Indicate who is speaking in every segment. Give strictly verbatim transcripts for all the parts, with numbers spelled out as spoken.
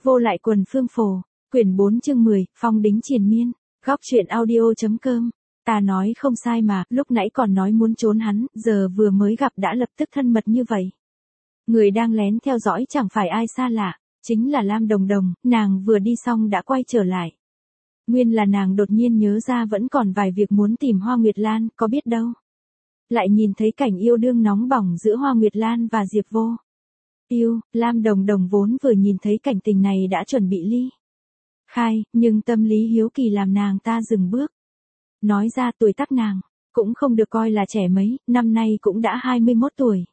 Speaker 1: Vô lại quần phương phổ, quyển bốn chương mười, phong đính triền miên, góc truyện audio.com. Ta nói không sai mà, lúc nãy còn nói muốn trốn hắn, giờ vừa mới gặp đã lập tức thân mật như vậy. Người đang lén theo dõi chẳng phải ai xa lạ, chính là Lam Đồng Đồng, nàng vừa đi xong đã quay trở lại. Nguyên là nàng đột nhiên nhớ ra vẫn còn vài việc muốn tìm Hoa Nguyệt Lan, có biết đâu. Lại nhìn thấy cảnh yêu đương nóng bỏng giữa Hoa Nguyệt Lan và Diệp Vô. Yêu, Lam Đồng Đồng vốn vừa nhìn thấy cảnh tình này đã chuẩn bị ly khai, nhưng tâm lý hiếu kỳ làm nàng ta dừng bước. Nói ra tuổi tác nàng, cũng không được coi là trẻ mấy, năm nay cũng đã hai mươi mốt tuổi.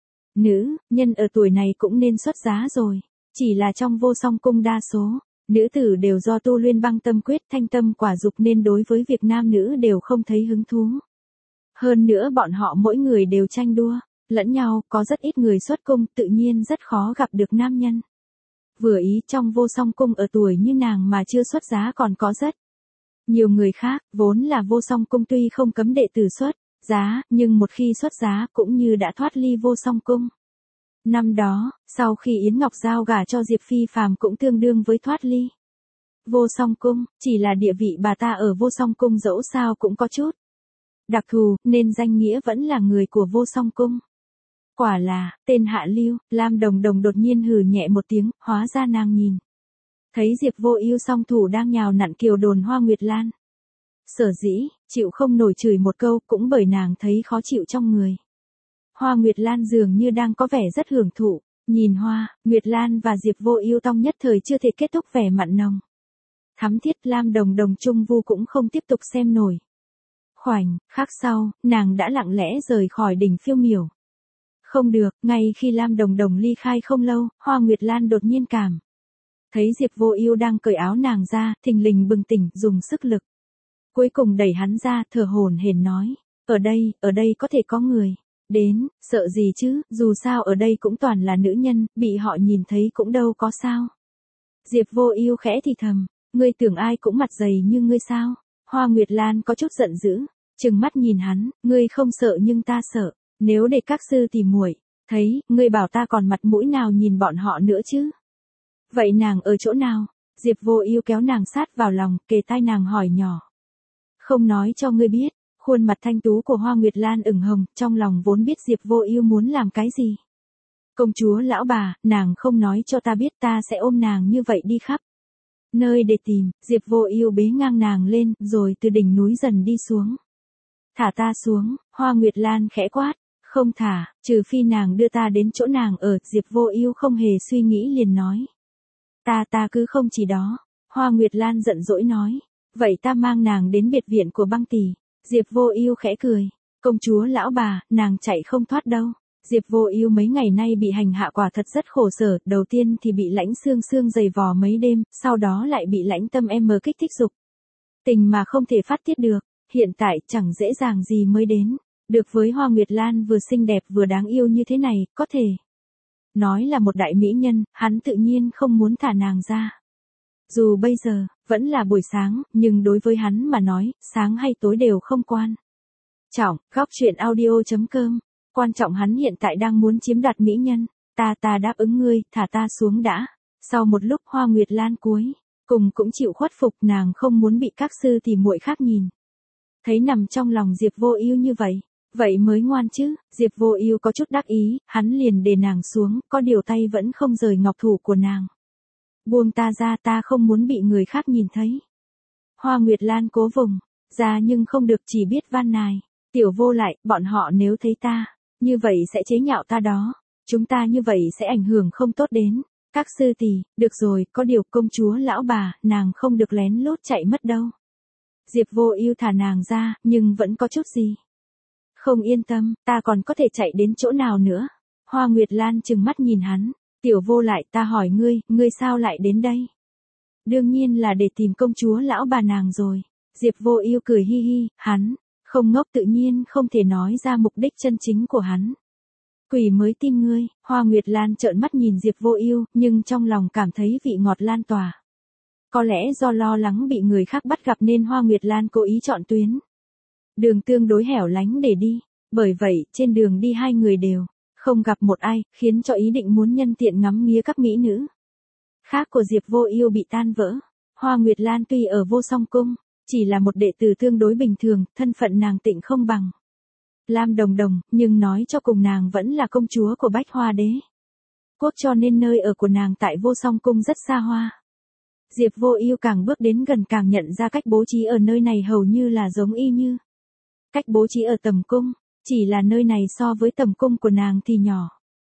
Speaker 1: Nữ, nhân ở tuổi này cũng nên xuất giá rồi, chỉ là trong Vô Song Cung đa số, nữ tử đều do tu luyện băng tâm quyết thanh tâm quả dục nên đối với việc nam nữ đều không thấy hứng thú. Hơn nữa bọn họ mỗi người đều tranh đua lẫn nhau, có rất ít người xuất cung, tự nhiên rất khó gặp được nam nhân. Vừa ý trong Vô Song Cung ở tuổi như nàng mà chưa xuất giá còn có rất nhiều người khác, vốn là Vô Song Cung tuy không cấm đệ tử xuất giá, nhưng một khi xuất giá cũng như đã thoát ly Vô Song Cung. Năm đó, sau khi Yến Ngọc Giao gả cho Diệp Phi Phàm cũng tương đương với thoát ly Vô Song Cung, chỉ là địa vị bà ta ở Vô Song Cung dẫu sao cũng có chút đặc thù, nên danh nghĩa vẫn là người của Vô Song Cung. Quả là, tên hạ lưu, Lam Đồng Đồng đột nhiên hừ nhẹ một tiếng, hóa ra nàng nhìn. Thấy Diệp Vô Ưu song thủ đang nhào nặn kiều đồn Hoa Nguyệt Lan. Sở dĩ, chịu không nổi chửi một câu cũng bởi nàng thấy khó chịu trong người. Hoa Nguyệt Lan dường như đang có vẻ rất hưởng thụ, nhìn Hoa, Nguyệt Lan và Diệp Vô Ưu tông nhất thời chưa thể kết thúc vẻ mặn nồng. Thắm thiết Lam Đồng Đồng Trung Vu cũng không tiếp tục xem nổi. Khoảnh khắc sau, nàng đã lặng lẽ rời khỏi đỉnh phiêu miểu. Không được, ngay khi Lam Đồng Đồng ly khai không lâu, Hoa Nguyệt Lan đột nhiên cảm thấy Diệp Vô Ưu đang cởi áo nàng ra, thình lình bừng tỉnh, dùng sức lực. Cuối cùng đẩy hắn ra, thở hổn hển nói, ở đây, ở đây có thể có người đến, sợ gì chứ, dù sao ở đây cũng toàn là nữ nhân, bị họ nhìn thấy cũng đâu có sao. Diệp Vô Ưu khẽ thì thầm, ngươi tưởng ai cũng mặt dày như ngươi sao? Hoa Nguyệt Lan có chút giận dữ, trừng mắt nhìn hắn, ngươi không sợ nhưng ta sợ, nếu để các sư tỷ muội thấy, ngươi bảo ta còn mặt mũi nào nhìn bọn họ nữa chứ? Vậy nàng ở chỗ nào? Diệp Vô Ưu kéo nàng sát vào lòng, kề tai nàng hỏi nhỏ. Không nói cho ngươi biết. Khuôn mặt thanh tú của Hoa Nguyệt Lan ửng hồng, trong lòng vốn biết Diệp Vô Ưu muốn làm cái gì. Công chúa lão bà, nàng không nói cho ta biết, ta sẽ ôm nàng như vậy đi khắp nơi để tìm. Diệp Vô Ưu bế ngang nàng lên, rồi từ đỉnh núi dần đi xuống. Thả ta xuống, Hoa Nguyệt Lan khẽ quát, không thả, trừ phi nàng đưa ta đến chỗ nàng ở. Diệp Vô Ưu không hề suy nghĩ liền nói. Ta ta cứ không chỉ đó. Hoa Nguyệt Lan giận dỗi nói, vậy ta mang nàng đến biệt viện của băng tỷ. Diệp Vô Ưu khẽ cười, công chúa lão bà, nàng chạy không thoát đâu. Diệp Vô Ưu mấy ngày nay bị hành hạ quả thật rất khổ sở, đầu tiên thì bị Lãnh Xương Xương giày vò mấy đêm, sau đó lại bị Lãnh Tâm em kích thích dục tình mà không thể phát tiết được, hiện tại chẳng dễ dàng gì mới đến được với Hoa Nguyệt Lan vừa xinh đẹp vừa đáng yêu như thế này, có thể nói là một đại mỹ nhân, hắn tự nhiên không muốn thả nàng ra. Dù bây giờ, vẫn là buổi sáng, nhưng đối với hắn mà nói, sáng hay tối đều không quan trọng. Góc truyện audio.com. Quan trọng hắn hiện tại đang muốn chiếm đoạt mỹ nhân. Ta ta đáp ứng ngươi, thả ta xuống đã. Sau một lúc Hoa Nguyệt Lan cuối cùng cũng chịu khuất phục, nàng không muốn bị các sư tỷ muội khác nhìn thấy nằm trong lòng Diệp Vô Ưu như vậy. Vậy mới ngoan chứ. Diệp Vô Ưu có chút đắc ý, hắn liền để nàng xuống, có điều tay vẫn không rời ngọc thủ của nàng. Buông ta ra, ta không muốn bị người khác nhìn thấy. Hoa Nguyệt Lan cố vùng ra nhưng không được, chỉ biết van nài. Tiểu Vô lại, bọn họ nếu thấy ta như vậy sẽ chế nhạo ta đó. Chúng ta như vậy sẽ ảnh hưởng không tốt đến các sư tỷ. Được rồi, có điều công chúa lão bà, nàng không được lén lút chạy mất đâu. Diệp Vô Ưu thả nàng ra, nhưng vẫn có chút gì không yên tâm, ta còn có thể chạy đến chỗ nào nữa? Hoa Nguyệt Lan trừng mắt nhìn hắn. Tiểu Vô lại, ta hỏi ngươi, ngươi sao lại đến đây? Đương nhiên là để tìm công chúa lão bà nàng rồi. Diệp Vô Ưu cười hi hi, hắn không ngốc, tự nhiên không thể nói ra mục đích chân chính của hắn. Quỷ mới tin ngươi. Hoa Nguyệt Lan trợn mắt nhìn Diệp Vô Ưu, nhưng trong lòng cảm thấy vị ngọt lan tỏa. Có lẽ do lo lắng bị người khác bắt gặp nên Hoa Nguyệt Lan cố ý chọn tuyến đường tương đối hẻo lánh để đi. Bởi vậy, trên đường đi hai người đều không gặp một ai, khiến cho ý định muốn nhân tiện ngắm nghía các mỹ nữ khác của Diệp Vô Ưu bị tan vỡ. Hoa Nguyệt Lan tuy ở Vô Song Cung, chỉ là một đệ tử tương đối bình thường, thân phận nàng tịnh không bằng Lam Đồng Đồng, nhưng nói cho cùng nàng vẫn là công chúa của Bách Hoa Đế quốc, cho nên nơi ở của nàng tại Vô Song Cung rất xa hoa. Diệp Vô Ưu càng bước đến gần càng nhận ra cách bố trí ở nơi này hầu như là giống y như cách bố trí ở Tầm Cung, chỉ là nơi này so với Tầm Cung của nàng thì nhỏ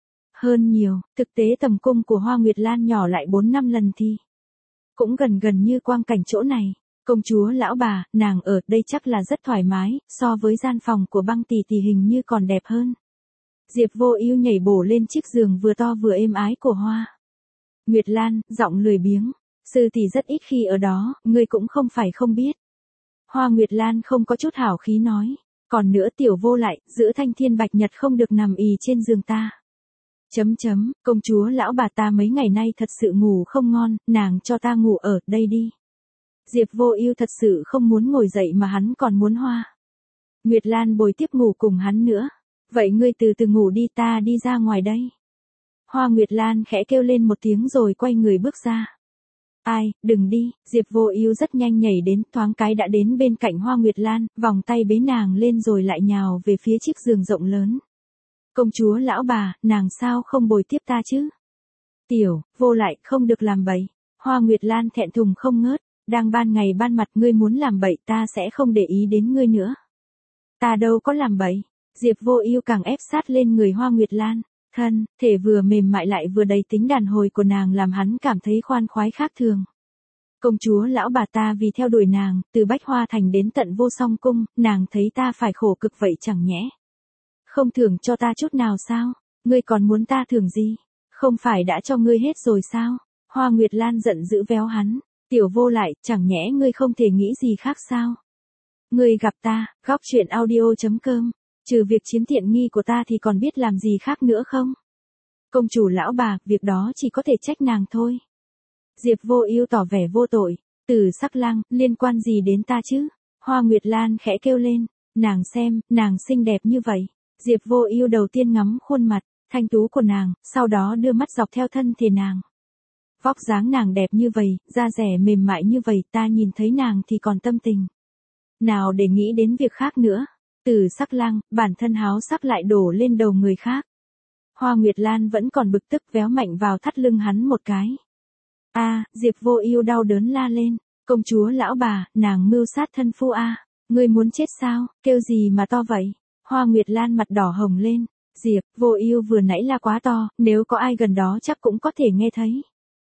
Speaker 1: hơn nhiều, thực tế Tầm Cung của Hoa Nguyệt Lan nhỏ lại bốn năm lần thì cũng gần gần như quang cảnh chỗ này. Công chúa lão bà, nàng ở đây chắc là rất thoải mái, so với gian phòng của Băng tỷ tỷ hình như còn đẹp hơn. Diệp Vô Ưu nhảy bổ lên chiếc giường vừa to vừa êm ái của Hoa Nguyệt Lan, giọng lười biếng, sư tỷ rất ít khi ở đó, ngươi cũng không phải không biết. Hoa Nguyệt Lan không có chút hảo khí nói, còn nữa tiểu vô lại, giữa Thanh Thiên Bạch Nhật không được nằm ì trên giường ta. Chấm chấm, công chúa lão bà ta mấy ngày nay thật sự ngủ không ngon, nàng cho ta ngủ ở đây đi. Diệp Vô Ưu thật sự không muốn ngồi dậy mà hắn còn muốn Hoa Nguyệt Lan bồi tiếp ngủ cùng hắn nữa. Vậy ngươi từ từ ngủ đi, ta đi ra ngoài đây. Hoa Nguyệt Lan khẽ kêu lên một tiếng rồi quay người bước ra. Ai, đừng đi, Diệp Vô Ưu rất nhanh nhảy đến, thoáng cái đã đến bên cạnh Hoa Nguyệt Lan, vòng tay bế nàng lên rồi lại nhào về phía chiếc giường rộng lớn. Công chúa lão bà, nàng sao không bồi tiếp ta chứ? Tiểu, vô lại, không được làm bậy. Hoa Nguyệt Lan thẹn thùng không ngớt, đang ban ngày ban mặt ngươi muốn làm bậy ta sẽ không để ý đến ngươi nữa. Ta đâu có làm bậy. Diệp Vô Ưu càng ép sát lên người Hoa Nguyệt Lan, thân thể vừa mềm mại lại vừa đầy tính đàn hồi của nàng làm hắn cảm thấy khoan khoái khác thường. Công chúa lão bà ta vì theo đuổi nàng, từ Bách Hoa Thành đến tận Vô Song Cung, nàng thấy ta phải khổ cực vậy chẳng nhẽ không thưởng cho ta chút nào sao? Ngươi còn muốn ta thưởng gì? Không phải đã cho ngươi hết rồi sao? Hoa Nguyệt Lan giận dữ véo hắn, tiểu vô lại, chẳng nhẽ ngươi không thể nghĩ gì khác sao? Ngươi gặp ta, góc truyện audio chấm com, trừ việc chiếm tiện nghi của ta thì còn biết làm gì khác nữa không? Công chủ lão bà, việc đó chỉ có thể trách nàng thôi. Diệp Vô Ưu tỏ vẻ vô tội, Từ Sắc Lang, liên quan gì đến ta chứ? Hoa Nguyệt Lan khẽ kêu lên, nàng xem, nàng xinh đẹp như vậy. Diệp Vô Ưu đầu tiên ngắm khuôn mặt thanh tú của nàng, sau đó đưa mắt dọc theo thân thể nàng. Vóc dáng nàng đẹp như vậy, da dẻ mềm mại như vậy, ta nhìn thấy nàng thì còn tâm tình nào để nghĩ đến việc khác nữa. Từ Sắc Lang, bản thân háo sắc lại đổ lên đầu người khác. Hoa Nguyệt Lan vẫn còn bực tức véo mạnh vào thắt lưng hắn một cái. A, Diệp Vô Ưu đau đớn la lên, công chúa lão bà, nàng mưu sát thân phu a, ngươi muốn chết sao, kêu gì mà to vậy? Hoa Nguyệt Lan mặt đỏ hồng lên, Diệp Vô Ưu vừa nãy la quá to, nếu có ai gần đó chắc cũng có thể nghe thấy.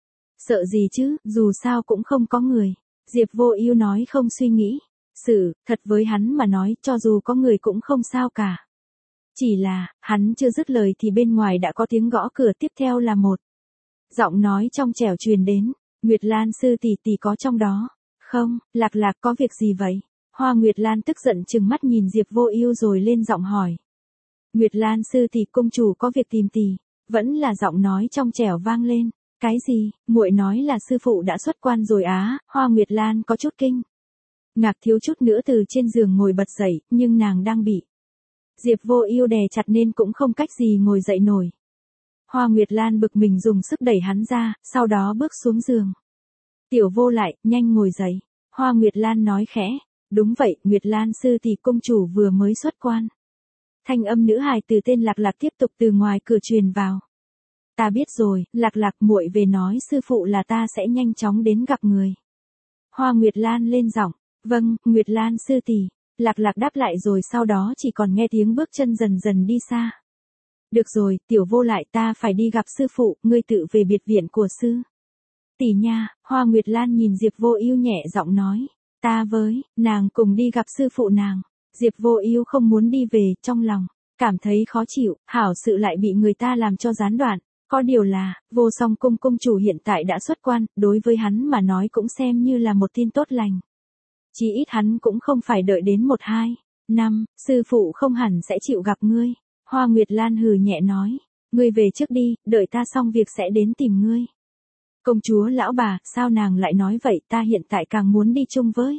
Speaker 1: Sợ gì chứ, dù sao cũng không có người. Diệp Vô Ưu nói không suy nghĩ. Sự, thật với hắn mà nói, cho dù có người cũng không sao cả. Chỉ là, hắn chưa dứt lời thì bên ngoài đã có tiếng gõ cửa, tiếp theo là một giọng nói trong trẻo truyền đến, Nguyệt Lan sư tỷ tỷ có trong đó? Không, Lạc Lạc có việc gì vậy? Hoa Nguyệt Lan tức giận trừng mắt nhìn Diệp Vô Ưu rồi lên giọng hỏi. Nguyệt Lan sư tỷ, công chủ có việc tìm tỷ. Vẫn là giọng nói trong trẻo vang lên. Cái gì? Muội nói là sư phụ đã xuất quan rồi á? Hoa Nguyệt Lan có chút kinh ngạc, thiếu chút nữa từ trên giường ngồi bật dậy, nhưng nàng đang bị Diệp Vô Ưu đè chặt nên cũng không cách gì ngồi dậy nổi. Hoa Nguyệt Lan bực mình dùng sức đẩy hắn ra, sau đó bước xuống giường. Tiểu vô lại, nhanh ngồi dậy. Hoa Nguyệt Lan nói khẽ. Đúng vậy, Nguyệt Lan sư tỷ, công chủ vừa mới xuất quan. Thanh âm nữ hài từ tên Lạc Lạc tiếp tục từ ngoài cửa truyền vào. Ta biết rồi, Lạc Lạc, muội về nói sư phụ là ta sẽ nhanh chóng đến gặp người. Hoa Nguyệt Lan lên giọng. Vâng, Nguyệt Lan sư tỷ. Lạc Lạc đáp lại rồi sau đó chỉ còn nghe tiếng bước chân dần dần đi xa. Được rồi, tiểu vô lại, ta phải đi gặp sư phụ, ngươi tự về biệt viện của sư tỷ nha. Hoa Nguyệt Lan nhìn Diệp Vô Ưu nhẹ giọng nói. Ta với, nàng cùng đi gặp sư phụ nàng. Diệp Vô Ưu không muốn đi về, trong lòng cảm thấy khó chịu, hảo sự lại bị người ta làm cho gián đoạn. Có điều là, Vô Song Cung cung chủ hiện tại đã xuất quan, đối với hắn mà nói cũng xem như là một tin tốt lành. Chỉ ít hắn cũng không phải đợi đến một hai năm, sư phụ không hẳn sẽ chịu gặp ngươi. Hoa Nguyệt Lan hừ nhẹ nói, ngươi về trước đi, đợi ta xong việc sẽ đến tìm ngươi. Công chúa lão bà, sao nàng lại nói vậy, ta hiện tại càng muốn đi chung với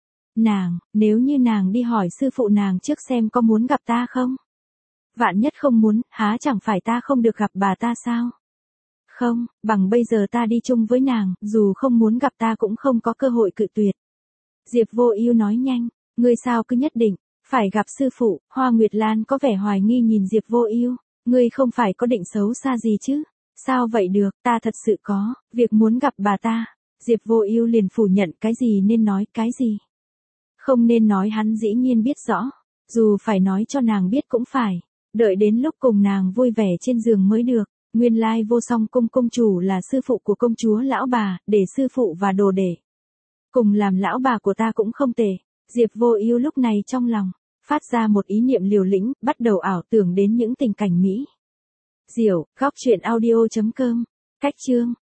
Speaker 1: nàng, nếu như nàng đi hỏi sư phụ nàng trước xem có muốn gặp ta không? Vạn nhất không muốn, há chẳng phải ta không được gặp bà ta sao? Không, bằng bây giờ ta đi chung với nàng, dù không muốn gặp ta cũng không có cơ hội cự tuyệt. Diệp Vô Ưu nói nhanh, ngươi sao cứ nhất định phải gặp sư phụ? Hoa Nguyệt Lan có vẻ hoài nghi nhìn Diệp Vô Ưu, ngươi không phải có định xấu xa gì chứ? Sao vậy được, ta thật sự có việc muốn gặp bà ta. Diệp Vô Ưu liền phủ nhận cái gì nên nói cái gì. Không nên nói hắn dĩ nhiên biết rõ, dù phải nói cho nàng biết cũng phải, đợi đến lúc cùng nàng vui vẻ trên giường mới được. Nguyên lai Vô Song cung cung chủ là sư phụ của công chúa lão bà, để sư phụ và đồ đệ cùng làm lão bà của ta cũng không tệ. Diệp Vô Ưu lúc này trong lòng phát ra một ý niệm liều lĩnh, bắt đầu ảo tưởng đến những tình cảnh mỹ diệu. Góc truyện audio chấm com. Cách chương